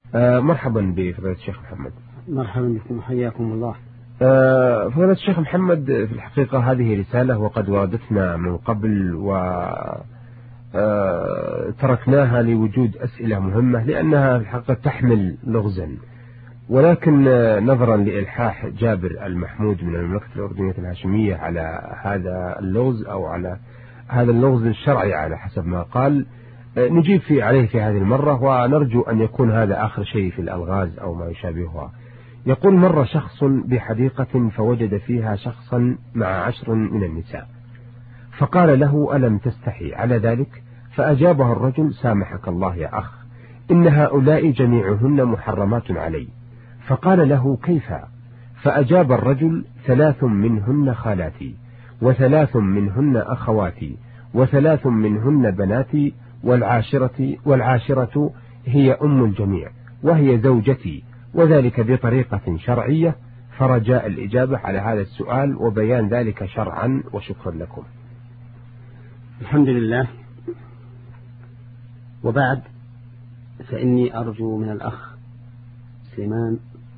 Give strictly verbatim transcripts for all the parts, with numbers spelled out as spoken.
آه مرحبا بفضيلة الشيخ محمد. مرحبا بكم، حياكم الله. آه فضيلة الشيخ محمد، في الحقيقة هذه رسالة وقد واردتنا من قبل و آه تركناها لوجود أسئلة مهمة لأنها في الحقيقة تحمل لغزا، ولكن نظرا لإلحاح جابر المحمود من المملكة الأردنية الهاشمية على هذا اللغز أو على هذا اللغز الشرعي على حسب ما قال، نجيب في عليه في هذه المرة، ونرجو أن يكون هذا آخر شيء في الألغاز أو ما يشابهها. يقول: مر شخص بحديقة فوجد فيها شخصا مع عشر من النساء، فقال له: ألم تستحي على ذلك؟ فأجابه الرجل: سامحك الله يا أخ، إن هؤلاء جميعهن محرمات علي. فقال له: كيف؟ فأجاب الرجل: ثلاث منهن خالاتي، وثلاث منهن أخواتي، وثلاث منهن بناتي، والعاشرة, والعاشرة هي أم الجميع وهي زوجتي، وذلك بطريقة شرعية. فرجاء الإجابة على هذا السؤال وبيان ذلك شرعا، وشكرا لكم. الحمد لله، وبعد، فإني أرجو من الأخ سليمان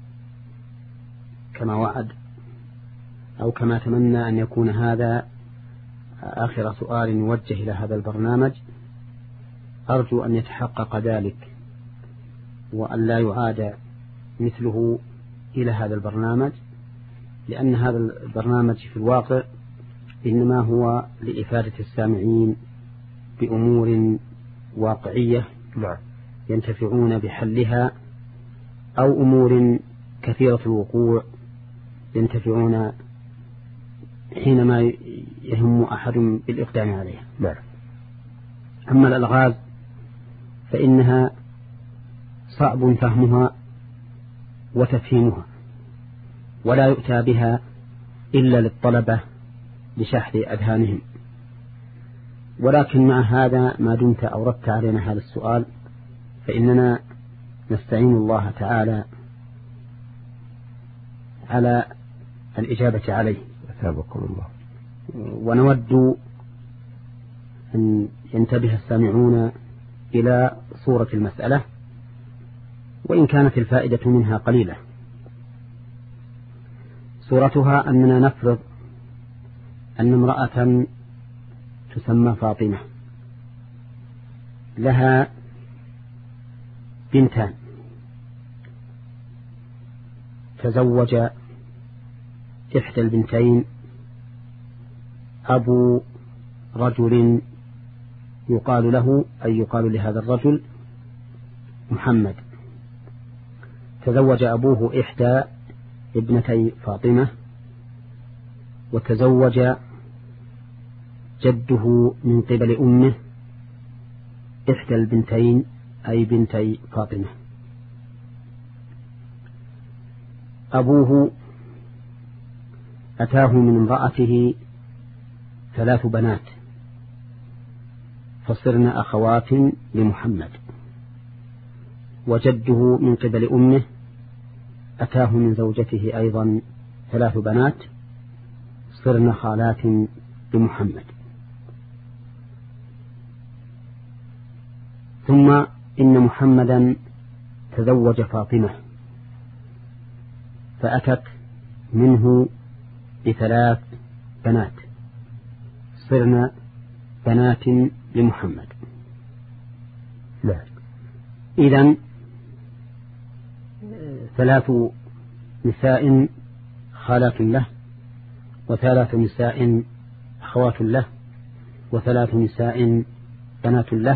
كما وعد أو كما تمنى أن يكون هذا آخر سؤال يوجه إلى هذا البرنامج، أرجو أن يتحقق ذلك وأن لا يعاد مثله إلى هذا البرنامج، لأن هذا البرنامج في الواقع إنما هو لإفادة السامعين بأمور واقعية ينتفعون بحلها، أو أمور كثيرة الوقوع ينتفعون حينما يهم أحد بالإقدام عليها. نعم. أما الألغاز فإنها صعب فهمها وتفهيمها، ولا يؤتى بها إلا للطلبة لشحذ أذهانهم. ولكن مع هذا، ما دمت أوردت علينا هذا السؤال، فإننا نستعين الله تعالى على الإجابة عليه. أثابكم الله. ونود أن ينتبه السامعون إلى صورة المسألة، وإن كانت الفائدة منها قليلة. صورتها أننا نفرض أن امرأة تسمى فاطمة لها بنتان، تزوج إحدى البنتين أبو رجل يقال له، أي يقال لهذا الرجل محمد. تزوج أبوه إحدى ابنتي فاطمة، وتزوج جده من قبل أمه إحدى البنتين أي بنتي فاطمة. أبوه أتاه من امرأته ثلاث بنات فصرن أخوات لمحمد، وجده من قبل أمه أتاه من زوجته أيضا ثلاث بنات صرن خالات لمحمد. ثم إن محمدا تزوج فاطمة فأتت منه بثلاث بنات صرن بنات لمحمد. لا. إذن ثلاث نساء خالات له، وثلاث نساء أخوات له، وثلاث نساء بنات له.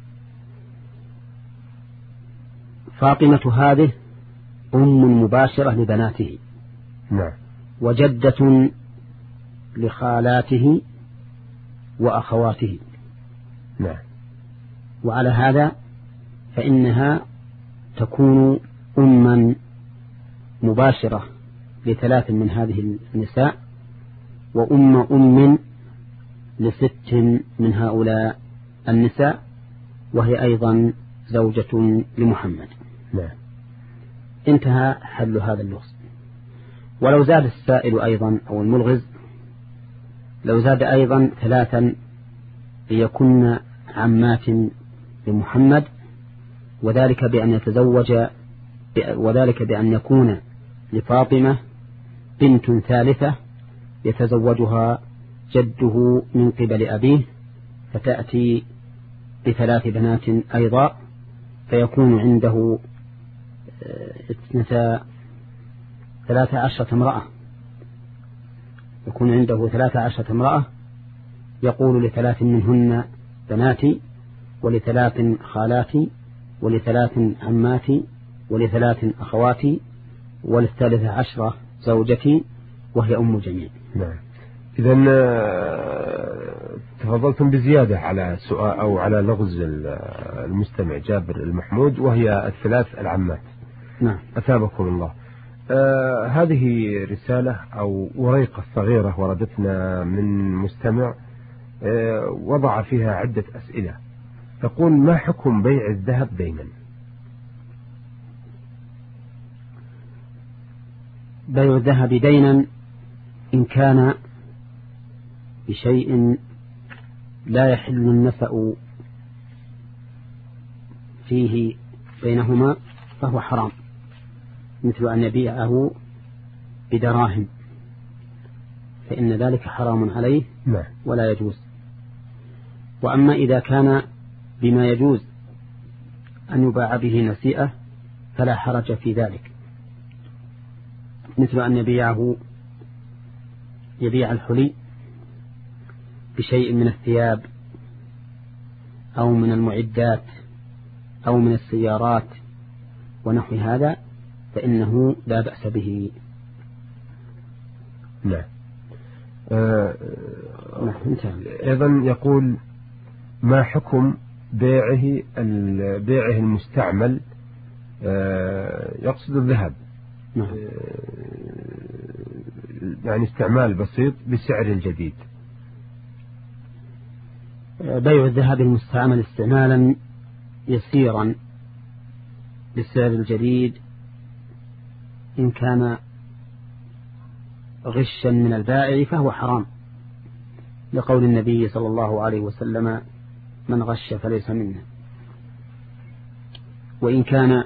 فاطمة هذه أم مباشرة لبناته، نعم، وجدة لخالاته وأخواته، نعم. وعلى هذا فإنها تكون أما مباشرة لثلاث من هذه النساء، وأم أم لست من هؤلاء النساء، وهي أيضا زوجة لمحمد. نعم. انتهى حل هذا اللغز. ولو زاد السائل أيضا أو الملغز، لو زاد أيضا ثلاثا ليكن عمات لمحمد، وذلك بأن يتزوج وذلك بأن يكون لفاطمة بنت ثالثة يتزوجها جده من قبل أبيه، فتأتي بثلاث بنات أيضا، فيكون عنده اثنتا ثلاث عشرة امرأة يكون عنده ثلاث عشرة امرأة، يقول لثلاث منهن بناتي، ولثلاث خالاتي، ولثلاث عماتي، ولثلاث أخواتي، وللثالثة عشرة زوجتي وهي أم الجميع. نعم. إذن تفضلتم بزيادة على سؤال أو على لغز المستمع جابر المحمود، وهي الثلاث العمات. نعم. أثابكم الله. آه هذه رسالة أو وريقة صغيرة وردتنا من مستمع آه وضع فيها عدة أسئلة. تقول: ما حكم بيع الذهب دينا؟ بيع الذهب دينا إن كان بشيء لا يحل النسأ فيه بينهما فهو حرام، مثل أن يبيعه بدراهم، فإن ذلك حرام عليه ولا يجوز. وأما إذا كان بما يجوز أن يباع به نسيئة فلا حرج في ذلك، مثل أن يبيعه يبيع الحلي بشيء من الثياب أو من المعدات أو من السيارات ونحو هذا، فإنه لا بأس به. نعم. آه أيضا يقول: ما حكم بيعه بيعه المستعمل، آه يقصد الذهب، نعم. يعني استعمال بسيط بسعر الجديد. بيع الذهب المستعمل استعمالا يسيرا بالسعر الجديد إن كان غشا من البائع فهو حرام، لقول النبي صلى الله عليه وسلم: من غش فليس منا. وإن كان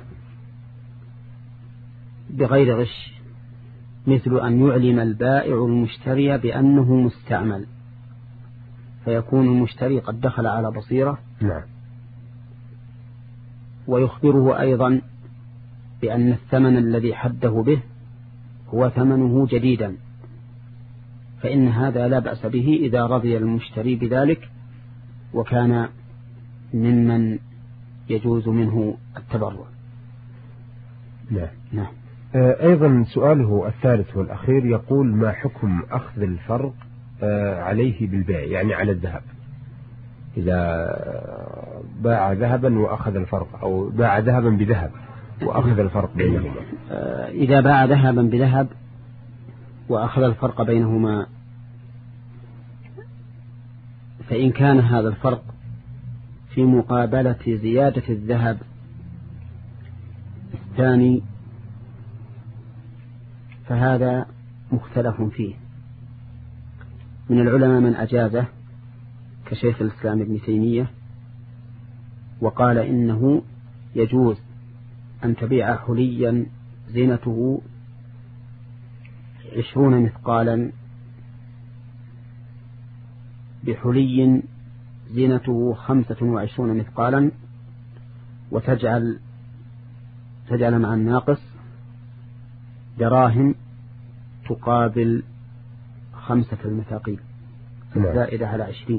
بغير غش، مثل أن يعلم البائع المشتري بأنه مستعمل، فيكون المشتري قد دخل على بصيرة، نعم. ويخبره أيضا بأن الثمن الذي حده به هو ثمنه جديدا، فإن هذا لا بأس به إذا رضي المشتري بذلك وكان ممن يجوز منه التبرع. نعم. نعم. أيضا سؤاله الثالث والأخير يقول: ما حكم أخذ الفرق عليه بالبيع، يعني على الذهب، إذا باع ذهبا وأخذ الفرق، أو باع ذهبا بذهب وأخذ الفرق بينهما؟ إذا باع ذهبا بذهب وأخذ الفرق بينهما، فإن كان هذا الفرق في مقابلة زيادة الذهب الثاني فهذا مختلف فيه. من العلماء من أجازه كشيخ الإسلام ابن تيمية، وقال إنه يجوز أن تبيع حليا زينته عشرون مثقالا بحلي زينته خمسة وعشرون مثقالا، وتجعل تجعل مع الناقص دراهم تقابل خمسة المثاقيل الزائدة على عشرين.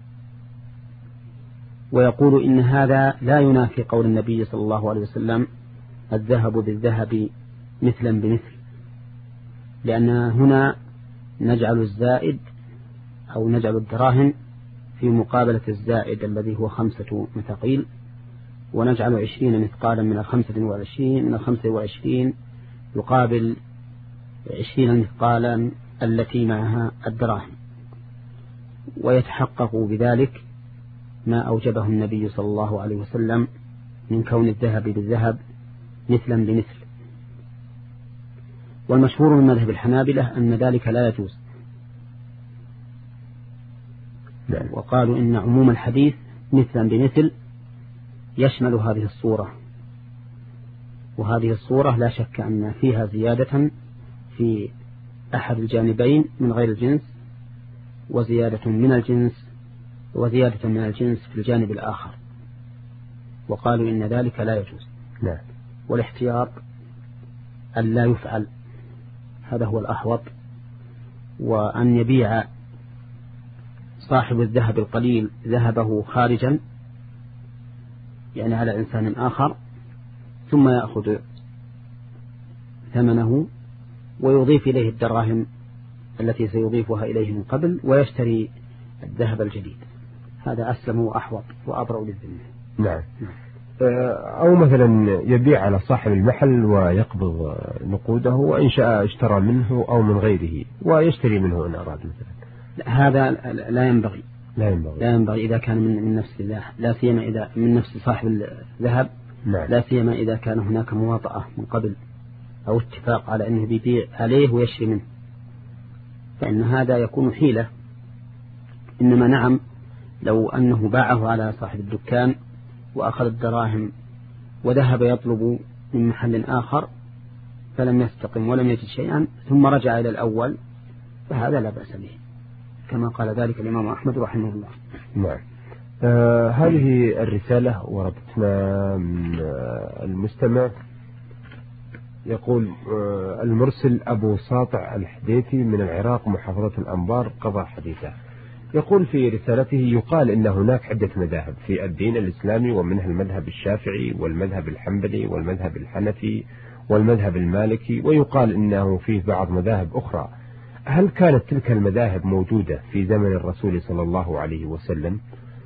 ويقول إن هذا لا ينافي قول النبي صلى الله عليه وسلم: الذهب بالذهب مثلا بمثل، لأن هنا نجعل الزائد أو نجعل الدراهم في مقابلة الزائد الذي هو خمسة مثاقيل، ونجعل عشرين مثقالا من الخمسة والعشرين من الخمسة والعشرين يقابل عشرين مثقالا التي معها الدراهم، ويتحقق بذلك ما أوجبه النبي صلى الله عليه وسلم من كون الذهب بالذهب مثلا بمثل. والمشهور من مذهب الحنابلة أن ذلك لا يجوز، وقالوا إن عموم الحديث مثلا بمثل يشمل هذه الصورة، وهذه الصورة لا شك أن فيها زيادة في أحد الجانبين من غير الجنس، وزيادة من الجنس وزيادة من الجنس في الجانب الآخر، وقالوا إن ذلك لا يجوز. نعم. والاحتياط أن لا يفعل، هذا هو الأحوط، وأن يبيع صاحب الذهب القليل ذهبه خارجا يعني على إنسان آخر، ثم يأخذ ثمنه ويضيف إليه الدراهم التي سيضيفها إليه من قبل ويشتري الذهب الجديد، هذا أسلم وأحوط وأبرأ للذمة. نعم. أو مثلا يبيع على صاحب المحل ويقبض نقوده، وإن شاء اشترى منه أو من غيره ويشتري منه إن أراد مثلا. هذا لا ينبغي لا ينبغي لا ينبغي إذا كان من من نفس الله، لا سيما إذا من نفس صاحب الذهب. نعم. لا سيما إذا كان هناك مواطأة من قبل أو اتفاق على أنه بيبيع عليه ويشتري منه، فإن هذا يكون حيلة. إنما نعم، لو أنه باعه على صاحب الدكان وأخذ الدراهم وذهب يطلب من محل آخر فلم يستقم ولم يجد شيئا ثم رجع إلى الأول، فهذا لا بأس به، كما قال ذلك الإمام أحمد رحمه الله. نعم. آه هذه الرسالة وردتنا من آه المستمع، يقول آه المرسل أبو ساطع الحديثي من العراق محافظة الأنبار قضى حديثه. يقول في رسالته: يقال إن هناك عدة مذاهب في الدين الإسلامي، ومنها المذهب الشافعي والمذهب الحنبلي والمذهب الحنفي والمذهب المالكي، ويقال إنه فيه بعض مذاهب أخرى. هل كانت تلك المذاهب موجودة في زمن الرسول صلى الله عليه وسلم؟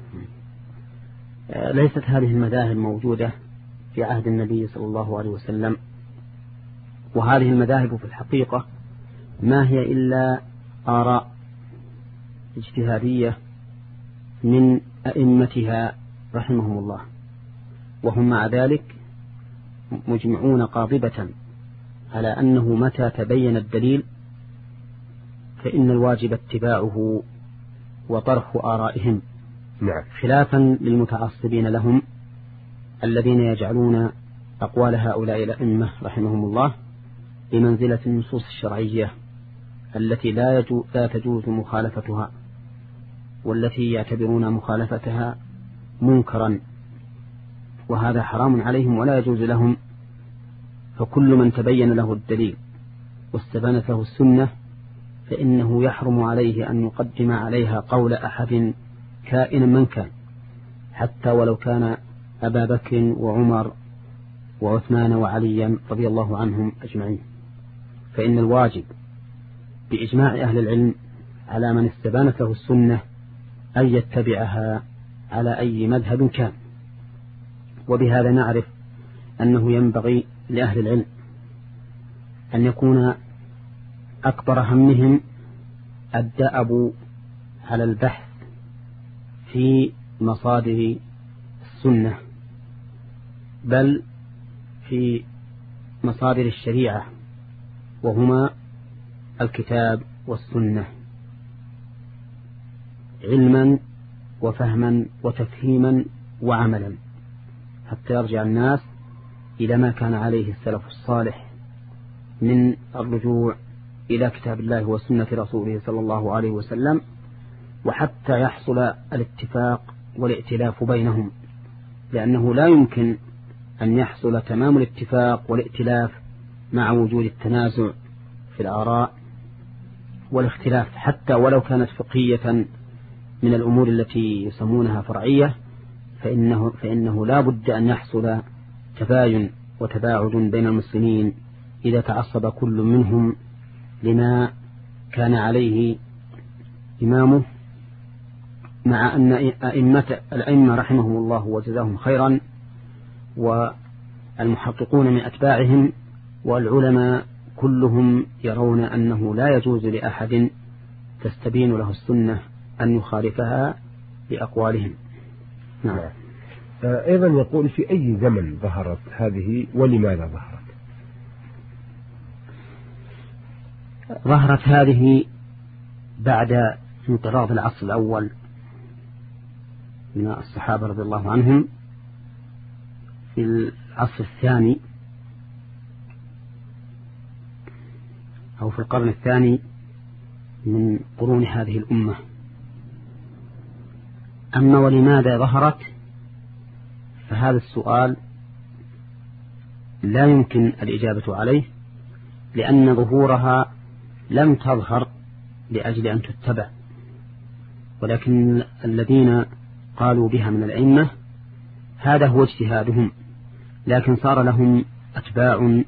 ليست هذه المذاهب موجودة في عهد النبي صلى الله عليه وسلم، وهذه المذاهب في الحقيقة ما هي إلا آراء اجتهادية من أئمتها رحمهم الله، وهم مع ذلك مجمعون قاطبة على أنه متى تبين الدليل فإن الواجب اتباعه وطرح آرائهم. نعم. خلافا للمتعصبين لهم الذين يجعلون أقوال هؤلاء الأئمة رحمهم الله بمنزلة النصوص الشرعية التي لا, يجو لا تجوز مخالفتها، والتي يعتبرون مخالفتها منكرا، وهذا حرام عليهم ولا يجوز لهم. فكل من تبين له الدليل واستبانت له السنة فإنه يحرم عليه أن يقدم عليها قول أحد كائنا من كان، حتى ولو كان أبا بكر وعمر وعثمان وعليا رضي الله عنهم أجمعين. فإن الواجب بإجماع أهل العلم على من استبانت له السنة أن يتبعها على أي مذهب كان. وبهذا نعرف أنه ينبغي لأهل العلم أن يكون أكبر همهم الدأب على البحث في مصادر السنة، بل في مصادر الشريعة، وهما الكتاب والسنة، علما وفهما وتفهيما وعملا، حتى يرجع الناس إلى ما كان عليه السلف الصالح من الرجوع إلى كتاب الله وسنة رسوله صلى الله عليه وسلم، وحتى يحصل الاتفاق والائتلاف بينهم، لأنه لا يمكن أن يحصل تمام الاتفاق والائتلاف مع وجود التنازع في الآراء والاختلاف، حتى ولو كانت فقهية من الأمور التي يسمونها فرعية، فإنه, فإنه لا بد أن يحصل تباين وتباعد بين المسلمين إذا تعصب كل منهم لما كان عليه إمامه، مع أن أئمة الأئمة رحمهم الله وجزاهم خيرا والمحققون من أتباعهم والعلماء كلهم يرون أنه لا يجوز لأحد تستبين له السنة أن يخالفها بأقوالهم. نعم. أيضا يقول: في أي زمن ظهرت هذه ولماذا ظهرت؟ ظهرت هذه بعد انقراض العصر الأول من الصحابة رضي الله عنهم، في العصر الثاني أو في القرن الثاني من قرون هذه الأمة. أما ولماذا ظهرت فهذا السؤال لا يمكن الإجابة عليه، لأن ظهورها لم تظهر لأجل أن تتبع، ولكن الذين قالوا بها من الأئمة هذا هو اجتهادهم، لكن صار لهم أتباع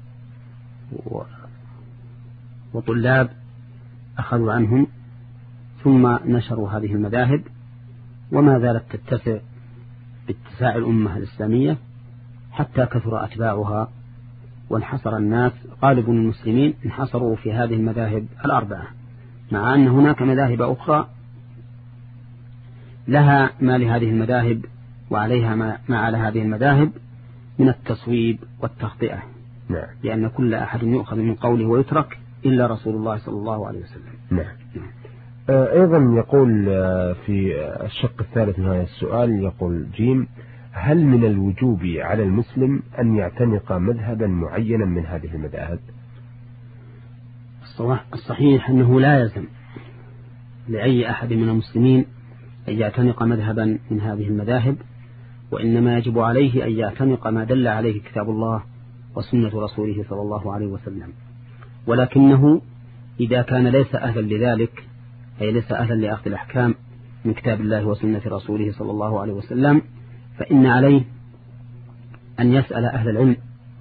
وطلاب أخذوا عنهم ثم نشروا هذه المذاهب، وما زالت تتسع باتساع الأمة الإسلامية حتى كثر أتباعها، وانحصر الناس غالب المسلمين انحصروا في هذه المذاهب الأربعة، مع أن هناك مذاهب أخرى لها ما لهذه المذاهب وعليها ما, ما على هذه المذاهب من التصويب والتخطئة. نعم. لأن كل أحد يؤخذ من قوله ويترك إلا رسول الله صلى الله عليه وسلم. نعم. نعم. أيضا يقول في الشق الثالث من هذا السؤال، يقول جيم: هل من الوجوب على المسلم أن يعتنق مذهبا معينا من هذه المذاهب؟ الصحيح أنه لا يلزم لأي أحد من المسلمين أن يعتنق مذهبا من هذه المذاهب، وإنما يجب عليه أن يعتنق ما دل عليه كتاب الله وسنة رسوله صلى الله عليه وسلم، ولكنه إذا كان ليس أهلا لذلك، أي ليس أهلا لأخذ الأحكام من كتاب الله وسنة رسوله صلى الله عليه وسلم، فإن عليه أن يسأل أهل العلم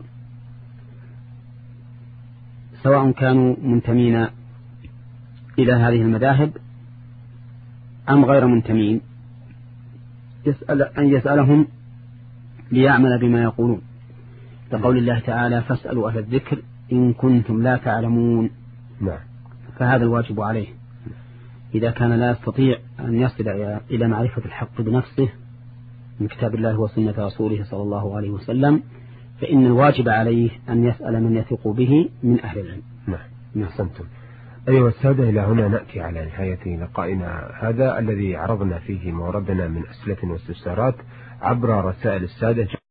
سواء كانوا منتمين إلى هذه المذاهب أم غير منتمين، يسأل أن يسألهم ليعمل بما يقولون، لقول الله تعالى: فاسألوا أهل الذكر إن كنتم لا تعلمون. نعم. فهذا الواجب عليه إذا كان لا يستطيع أن يصل إلى معرفة الحق بنفسه من كتاب الله وسنة رسوله صلى الله عليه وسلم، فإن الواجب عليه أن يسأل من يثق به من أهل العلم. نعم. أحسنتم. أيها السادة، إلى هنا نأتي على نهاية لقائنا هذا الذي عرضنا فيه موردنا من أسئلة واستفسارات عبر رسائل السادة.